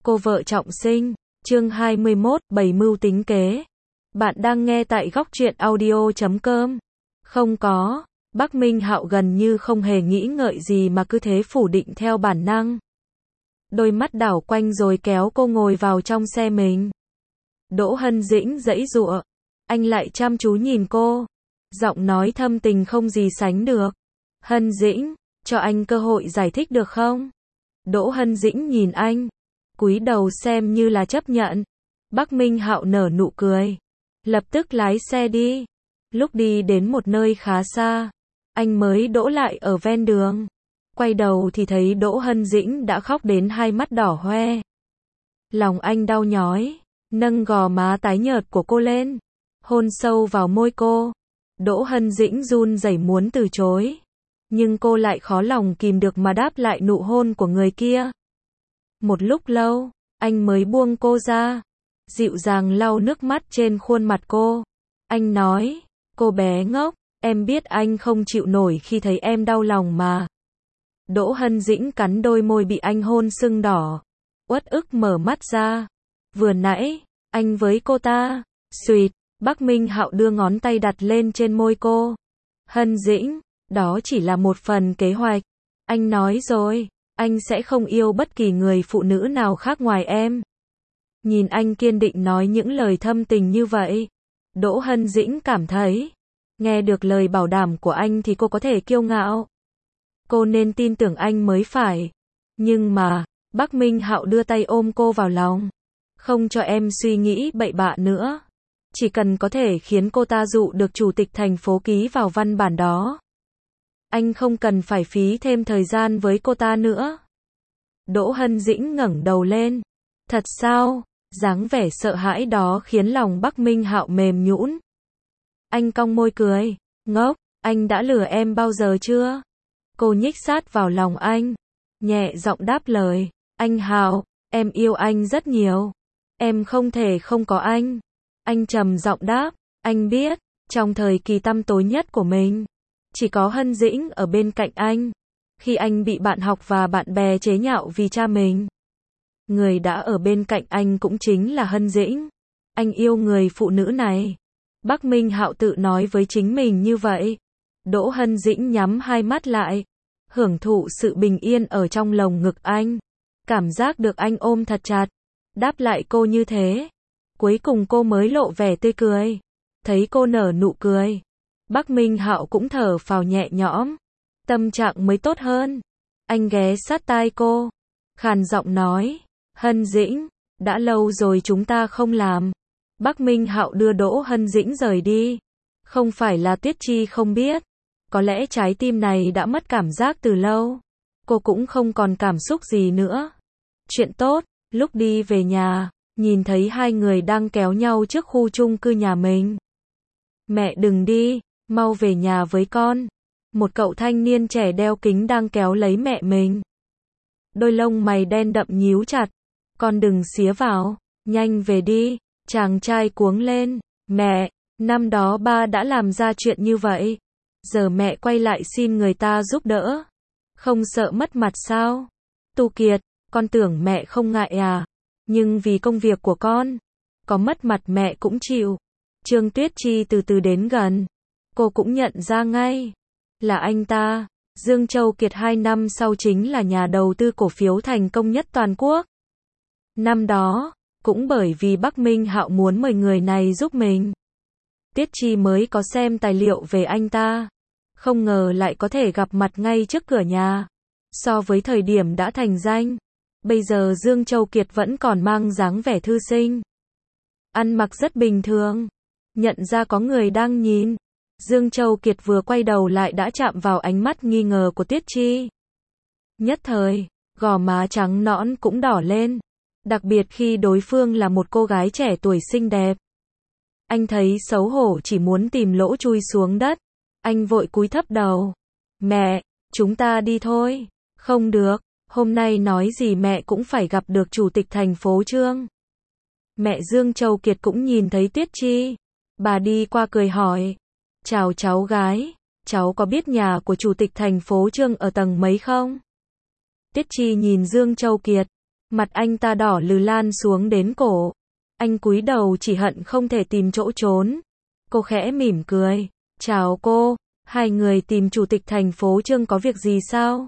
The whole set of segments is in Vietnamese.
Cô vợ trọng sinh, chương 21, Bày mưu tính kế. Bạn đang nghe tại góc truyện audio.com. Không có, Bắc Minh Hạo gần như không hề nghĩ ngợi gì mà cứ thế phủ định theo bản năng. Đôi mắt đảo quanh rồi kéo cô ngồi vào trong xe mình. Đỗ Hân Dĩnh giãy giụa, anh lại chăm chú nhìn cô, giọng nói thâm tình không gì sánh được. Hân Dĩnh, cho anh cơ hội giải thích được không? Đỗ Hân Dĩnh nhìn anh, cúi đầu xem như là chấp nhận. Bắc Minh Hạo nở nụ cười, lập tức lái xe đi. Lúc đi đến một nơi khá xa, anh mới đỗ lại ở ven đường. Quay đầu thì thấy Đỗ Hân Dĩnh đã khóc đến hai mắt đỏ hoe. Lòng anh đau nhói, nâng gò má tái nhợt của cô lên, hôn sâu vào môi cô. Đỗ Hân Dĩnh run rẩy muốn từ chối, nhưng cô lại khó lòng kìm được mà đáp lại nụ hôn của người kia. Một lúc lâu, anh mới buông cô ra, dịu dàng lau nước mắt trên khuôn mặt cô. Anh nói, cô bé ngốc, em biết anh không chịu nổi khi thấy em đau lòng mà. Đỗ Hân Dĩnh cắn đôi môi bị anh hôn sưng đỏ, uất ức mở mắt ra. Vừa nãy, anh với cô ta, suýt. Bắc Minh Hạo đưa ngón tay đặt lên trên môi cô. Hân Dĩnh, đó chỉ là một phần kế hoạch. Anh nói rồi, anh sẽ không yêu bất kỳ người phụ nữ nào khác ngoài em. Nhìn anh kiên định nói những lời thâm tình như vậy, Đỗ Hân Dĩnh cảm thấy, nghe được lời bảo đảm của anh thì cô có thể kiêu ngạo. Cô nên tin tưởng anh mới phải. Nhưng mà, Bắc Minh Hạo đưa tay ôm cô vào lòng. Không cho em suy nghĩ bậy bạ nữa. Chỉ cần có thể khiến cô ta dụ được chủ tịch thành phố ký vào văn bản đó. Anh không cần phải phí thêm thời gian với cô ta nữa. Đỗ Hân Dĩnh ngẩng đầu lên. Thật sao? Dáng vẻ sợ hãi đó khiến lòng Bắc Minh Hạo mềm nhũn. Anh cong môi cười. Ngốc, anh đã lừa em bao giờ chưa? Cô nhích sát vào lòng anh, nhẹ giọng đáp lời. Anh Hạo, em yêu anh rất nhiều. Em không thể không có anh. Anh trầm giọng đáp, anh biết, trong thời kỳ tăm tối nhất của mình, chỉ có Hân Dĩnh ở bên cạnh anh. Khi anh bị bạn học và bạn bè chế nhạo vì cha mình, người đã ở bên cạnh anh cũng chính là Hân Dĩnh. Anh yêu người phụ nữ này. Bắc Minh Hạo tự nói với chính mình như vậy. Đỗ Hân Dĩnh nhắm hai mắt lại, hưởng thụ sự bình yên ở trong lồng ngực anh. Cảm giác được anh ôm thật chặt, đáp lại cô như thế. Cuối cùng cô mới lộ vẻ tươi cười. Thấy cô nở nụ cười, Bắc Minh Hạo cũng thở phào nhẹ nhõm. Tâm trạng mới tốt hơn. Anh ghé sát tai cô, khàn giọng nói, Hân Dĩnh, đã lâu rồi chúng ta không làm. Bắc Minh Hạo đưa Đỗ Hân Dĩnh rời đi. Không phải là Tuyết Chi không biết. Có lẽ trái tim này đã mất cảm giác từ lâu. Cô cũng không còn cảm xúc gì nữa. Chuyện tốt, lúc đi về nhà, nhìn thấy hai người đang kéo nhau trước khu chung cư nhà mình. Mẹ đừng đi, mau về nhà với con. Một cậu thanh niên trẻ đeo kính đang kéo lấy mẹ mình. Đôi lông mày đen đậm nhíu chặt. Con đừng xía vào, nhanh về đi. Chàng trai cuống lên. Mẹ, năm đó ba đã làm ra chuyện như vậy. Giờ mẹ quay lại xin người ta giúp đỡ. Không sợ mất mặt sao? Tu Kiệt, con tưởng mẹ không ngại à? Nhưng vì công việc của con, có mất mặt mẹ cũng chịu. Trương Tuyết Chi từ từ đến gần. Cô cũng nhận ra ngay. Là anh ta. Dương Châu Kiệt 2 năm sau chính là nhà đầu tư cổ phiếu thành công nhất toàn quốc. Năm đó, cũng bởi vì Bắc Minh Hạo muốn mời người này giúp mình, Tuyết Chi mới có xem tài liệu về anh ta. Không ngờ lại có thể gặp mặt ngay trước cửa nhà. So với thời điểm đã thành danh, bây giờ Dương Châu Kiệt vẫn còn mang dáng vẻ thư sinh. Ăn mặc rất bình thường. Nhận ra có người đang nhìn, Dương Châu Kiệt vừa quay đầu lại đã chạm vào ánh mắt nghi ngờ của Tuyết Chi. Nhất thời, gò má trắng nõn cũng đỏ lên. Đặc biệt khi đối phương là một cô gái trẻ tuổi xinh đẹp. Anh thấy xấu hổ chỉ muốn tìm lỗ chui xuống đất. Anh vội cúi thấp đầu. Mẹ, chúng ta đi thôi. Không được, hôm nay nói gì mẹ cũng phải gặp được chủ tịch thành phố Trương. Mẹ Dương Châu Kiệt cũng nhìn thấy Tuyết Chi. Bà đi qua cười hỏi. Chào cháu gái, cháu có biết nhà của chủ tịch thành phố Trương ở tầng mấy không? Tuyết Chi nhìn Dương Châu Kiệt. Mặt anh ta đỏ lừ lan xuống đến cổ. Anh cúi đầu chỉ hận không thể tìm chỗ trốn. Cô khẽ mỉm cười. Chào cô, hai người tìm chủ tịch thành phố Trương có việc gì sao?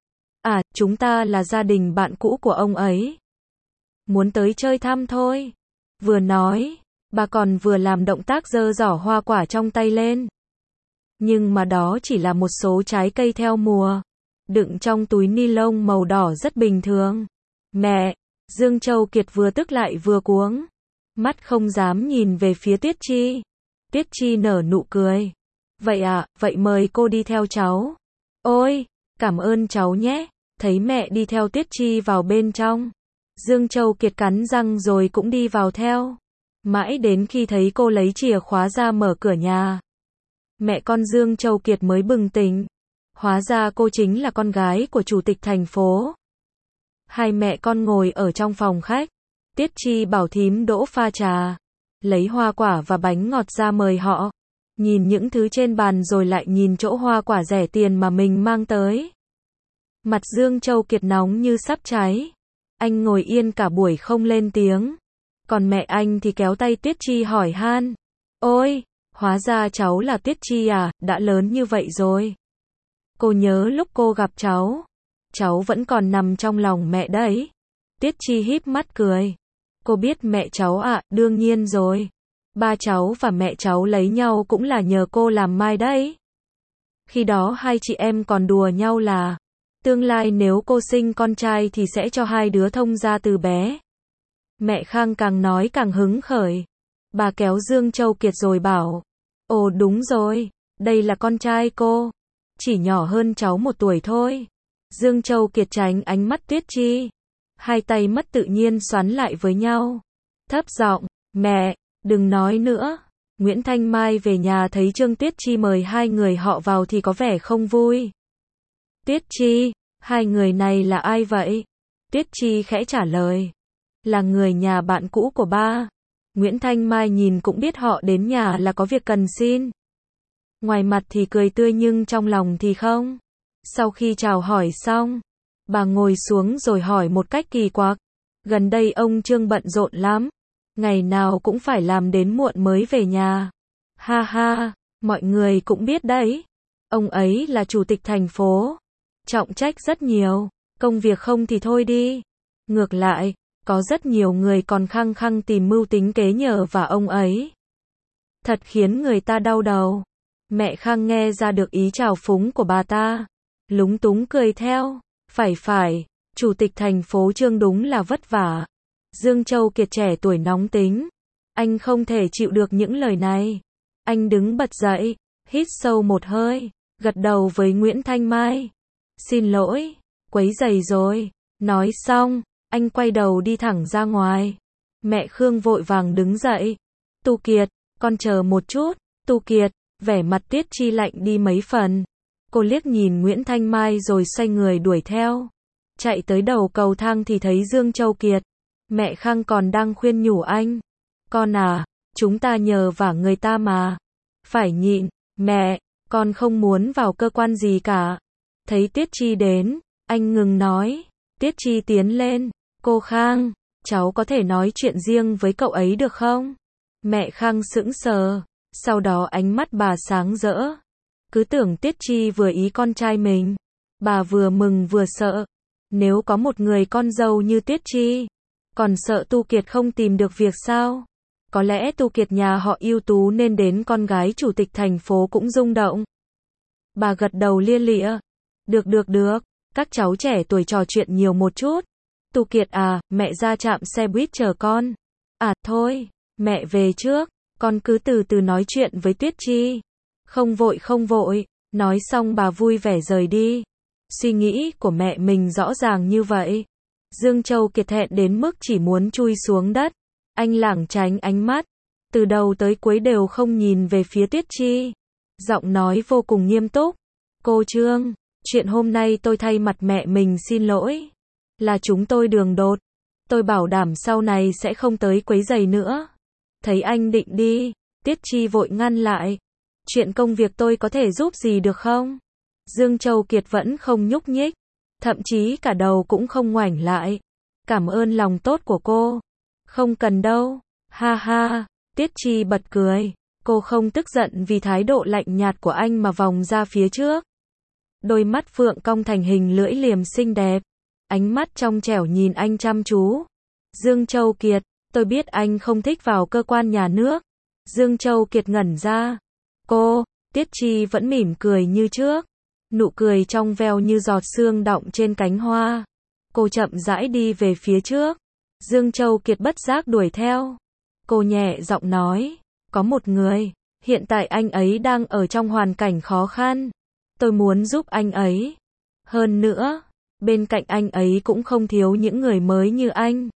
À, chúng ta là gia đình bạn cũ của ông ấy. Muốn tới chơi thăm thôi. Vừa nói, bà còn vừa làm động tác giơ giỏ hoa quả trong tay lên. Nhưng mà đó chỉ là một số trái cây theo mùa, đựng trong túi ni lông màu đỏ rất bình thường. Mẹ, Dương Châu Kiệt vừa tức lại vừa cuống. Mắt không dám nhìn về phía Tuyết Chi. Tuyết Chi nở nụ cười. Vậy à, vậy mời cô đi theo cháu. Ôi, cảm ơn cháu nhé. Thấy mẹ đi theo Tuyết Chi vào bên trong. Dương Châu Kiệt cắn răng rồi cũng đi vào theo. Mãi đến khi thấy cô lấy chìa khóa ra mở cửa nhà. Mẹ con Dương Châu Kiệt mới bừng tỉnh. Hóa ra cô chính là con gái của chủ tịch thành phố. Hai mẹ con ngồi ở trong phòng khách. Tiết Chi bảo thím đỗ pha trà. Lấy hoa quả và bánh ngọt ra mời họ. Nhìn những thứ trên bàn rồi lại nhìn chỗ hoa quả rẻ tiền mà mình mang tới. Mặt Dương Châu Kiệt nóng như sắp cháy. Anh ngồi yên cả buổi không lên tiếng. Còn mẹ anh thì kéo tay Tuyết Chi hỏi han. Ôi, hóa ra cháu là Tuyết Chi à, đã lớn như vậy rồi. Cô nhớ lúc cô gặp cháu vẫn còn nằm trong lòng mẹ đấy. Tuyết Chi híp mắt cười. Cô biết mẹ cháu ạ, đương nhiên rồi. Ba cháu và mẹ cháu lấy nhau cũng là nhờ cô làm mai đấy. Khi đó hai chị em còn đùa nhau là tương lai nếu cô sinh con trai thì sẽ cho hai đứa thông gia từ bé. Mẹ Khang càng nói càng hứng khởi. Bà kéo Dương Châu Kiệt rồi bảo. Ồ đúng rồi, đây là con trai cô. Chỉ nhỏ hơn cháu 1 tuổi thôi. Dương Châu Kiệt tránh ánh mắt Tuyết Chi. Hai tay mất tự nhiên xoắn lại với nhau. Thấp giọng, mẹ, đừng nói nữa. Nguyễn Thanh Mai về nhà thấy Trương Tuyết Chi mời hai người họ vào thì có vẻ không vui. Tuyết Chi, hai người này là ai vậy? Tuyết Chi khẽ trả lời. Là người nhà bạn cũ của ba. Nguyễn Thanh Mai nhìn cũng biết họ đến nhà là có việc cần xin. Ngoài mặt thì cười tươi nhưng trong lòng thì không. Sau khi chào hỏi xong, bà ngồi xuống rồi hỏi một cách kỳ quặc. Gần đây ông Trương bận rộn lắm. Ngày nào cũng phải làm đến muộn mới về nhà. Ha ha, mọi người cũng biết đấy. Ông ấy là chủ tịch thành phố. Trọng trách rất nhiều. Công việc không thì thôi đi. Ngược lại, có rất nhiều người còn khăng khăng tìm mưu tính kế nhờ vào ông ấy. Thật khiến người ta đau đầu. Mẹ Khang nghe ra được ý trào phúng của bà ta. Lúng túng cười theo. Phải, chủ tịch thành phố Trương đúng là vất vả. Dương Châu Kiệt trẻ tuổi nóng tính. Anh không thể chịu được những lời này. Anh đứng bật dậy, hít sâu một hơi, gật đầu với Nguyễn Thanh Mai. Xin lỗi, quấy rầy rồi. Nói xong, anh quay đầu đi thẳng ra ngoài. Mẹ Khương vội vàng đứng dậy. Tu Kiệt, con chờ một chút. Tu Kiệt, vẻ mặt Tuyết Chi lạnh đi mấy phần. Cô liếc nhìn Nguyễn Thanh Mai rồi xoay người đuổi theo. Chạy tới đầu cầu thang thì thấy Dương Châu Kiệt. Mẹ Khang còn đang khuyên nhủ anh. Con à, chúng ta nhờ vả người ta mà. Phải nhịn, mẹ, con không muốn vào cơ quan gì cả. Thấy Tuyết Chi đến, anh ngừng nói. Tuyết Chi tiến lên. Cô Khang, cháu có thể nói chuyện riêng với cậu ấy được không? Mẹ Khang sững sờ. Sau đó ánh mắt bà sáng rỡ. Cứ tưởng Tuyết Chi vừa ý con trai mình. Bà vừa mừng vừa sợ. Nếu có một người con dâu như Tuyết Chi, còn sợ Tu Kiệt không tìm được việc sao? Có lẽ Tu Kiệt nhà họ ưu tú nên đến con gái chủ tịch thành phố cũng rung động. Bà gật đầu lia lịa. Được, các cháu trẻ tuổi trò chuyện nhiều một chút. Tu Kiệt à, mẹ ra trạm xe buýt chờ con. À thôi, mẹ về trước, con cứ từ từ nói chuyện với Tuyết Chi. Không vội, nói xong bà vui vẻ rời đi. Suy nghĩ của mẹ mình rõ ràng như vậy. Dương Châu Kiệt thẹn đến mức chỉ muốn chui xuống đất. Anh lảng tránh ánh mắt. Từ đầu tới cuối đều không nhìn về phía Tuyết Chi. Giọng nói vô cùng nghiêm túc. Cô Trương, chuyện hôm nay tôi thay mặt mẹ mình xin lỗi. Là chúng tôi đường đột. Tôi bảo đảm sau này sẽ không tới quấy rầy nữa. Thấy anh định đi, Tuyết Chi vội ngăn lại. Chuyện công việc tôi có thể giúp gì được không? Dương Châu Kiệt vẫn không nhúc nhích. Thậm chí cả đầu cũng không ngoảnh lại. Cảm ơn lòng tốt của cô. Không cần đâu. Ha ha. Tiết Chi bật cười. Cô không tức giận vì thái độ lạnh nhạt của anh mà vòng ra phía trước. Đôi mắt phượng cong thành hình lưỡi liềm xinh đẹp. Ánh mắt trong trẻo nhìn anh chăm chú. Dương Châu Kiệt, tôi biết anh không thích vào cơ quan nhà nước. Dương Châu Kiệt ngẩn ra. Cô, Tiết Chi vẫn mỉm cười như trước. Nụ cười trong veo như giọt sương đọng trên cánh hoa. Cô chậm rãi đi về phía trước. Dương Châu Kiệt bất giác đuổi theo. Cô nhẹ giọng nói. Có một người, hiện tại anh ấy đang ở trong hoàn cảnh khó khăn. Tôi muốn giúp anh ấy. Hơn nữa, bên cạnh anh ấy cũng không thiếu những người mới như anh.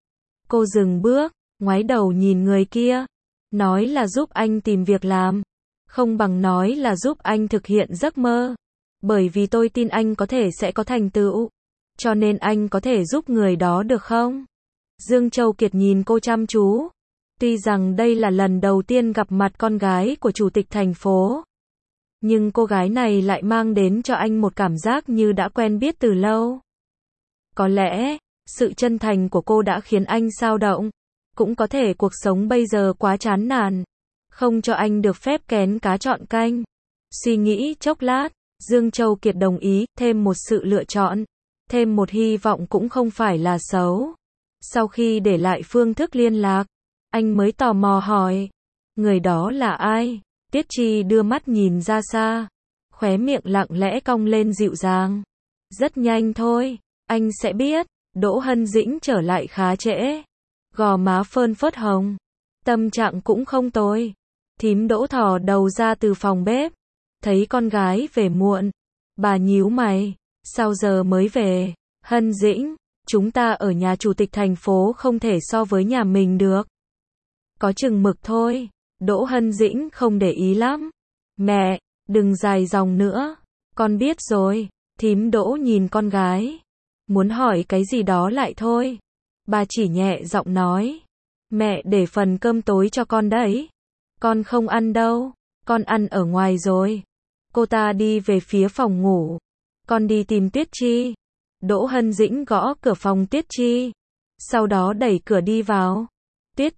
Cô dừng bước, ngoái đầu nhìn người kia. Nói là giúp anh tìm việc làm. Không bằng nói là giúp anh thực hiện giấc mơ. Bởi vì tôi tin anh có thể sẽ có thành tựu. Cho nên anh có thể giúp người đó được không? Dương Châu Kiệt nhìn cô chăm chú. Tuy rằng đây là lần đầu tiên gặp mặt con gái của chủ tịch thành phố. Nhưng cô gái này lại mang đến cho anh một cảm giác như đã quen biết từ lâu. Có lẽ, sự chân thành của cô đã khiến anh xao động. Cũng có thể cuộc sống bây giờ quá chán nản. Không cho anh được phép kén cá chọn canh. Suy nghĩ chốc lát, Dương Châu Kiệt đồng ý, thêm một sự lựa chọn. Thêm một hy vọng cũng không phải là xấu. Sau khi để lại phương thức liên lạc, anh mới tò mò hỏi. Người đó là ai? Tiết Chi đưa mắt nhìn ra xa. Khóe miệng lặng lẽ cong lên dịu dàng. Rất nhanh thôi, anh sẽ biết. Đỗ Hân Dĩnh trở lại khá trễ. Gò má phơn phớt hồng. Tâm trạng cũng không tồi. Thím Đỗ thò đầu ra từ phòng bếp. Thấy con gái về muộn. Bà nhíu mày. Sao giờ mới về? Hân Dĩnh, chúng ta ở nhà chủ tịch thành phố không thể so với nhà mình được. Có chừng mực thôi. Đỗ Hân Dĩnh không để ý lắm. Mẹ, đừng dài dòng nữa. Con biết rồi. Thím Đỗ nhìn con gái. Muốn hỏi cái gì đó lại thôi. Bà chỉ nhẹ giọng nói. Mẹ để phần cơm tối cho con đấy. Con không ăn đâu. Con ăn ở ngoài rồi. Cô ta đi về phía phòng ngủ. Con đi tìm Tiết Chi. Đỗ Hân Dĩnh gõ cửa phòng Tiết Chi. Sau đó đẩy cửa đi vào. Tiết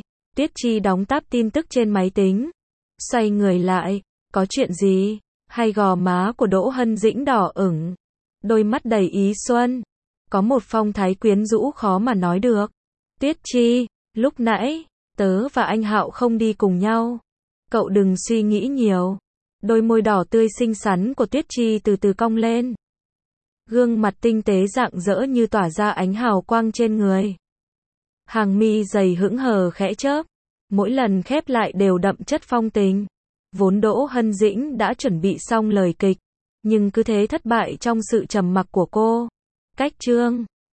Chi đóng tab tin tức trên máy tính. Xoay người lại. Có chuyện gì? Hay gò má của Đỗ Hân Dĩnh đỏ ửng. Đôi mắt đầy ý xuân. Có một phong thái quyến rũ khó mà nói được. Tiết Chi, lúc nãy, tớ và anh Hạo không đi cùng nhau. Cậu đừng suy nghĩ nhiều. Đôi môi đỏ tươi xinh xắn của Tiết Chi từ từ cong lên. Gương mặt tinh tế rạng rỡ như tỏa ra ánh hào quang trên người. Hàng mi dày hững hờ khẽ chớp. Mỗi lần khép lại đều đậm chất phong tình. Vốn Đỗ Hân Dĩnh đã chuẩn bị xong lời kịch. Nhưng cứ thế thất bại trong sự trầm mặc của cô. Cách chương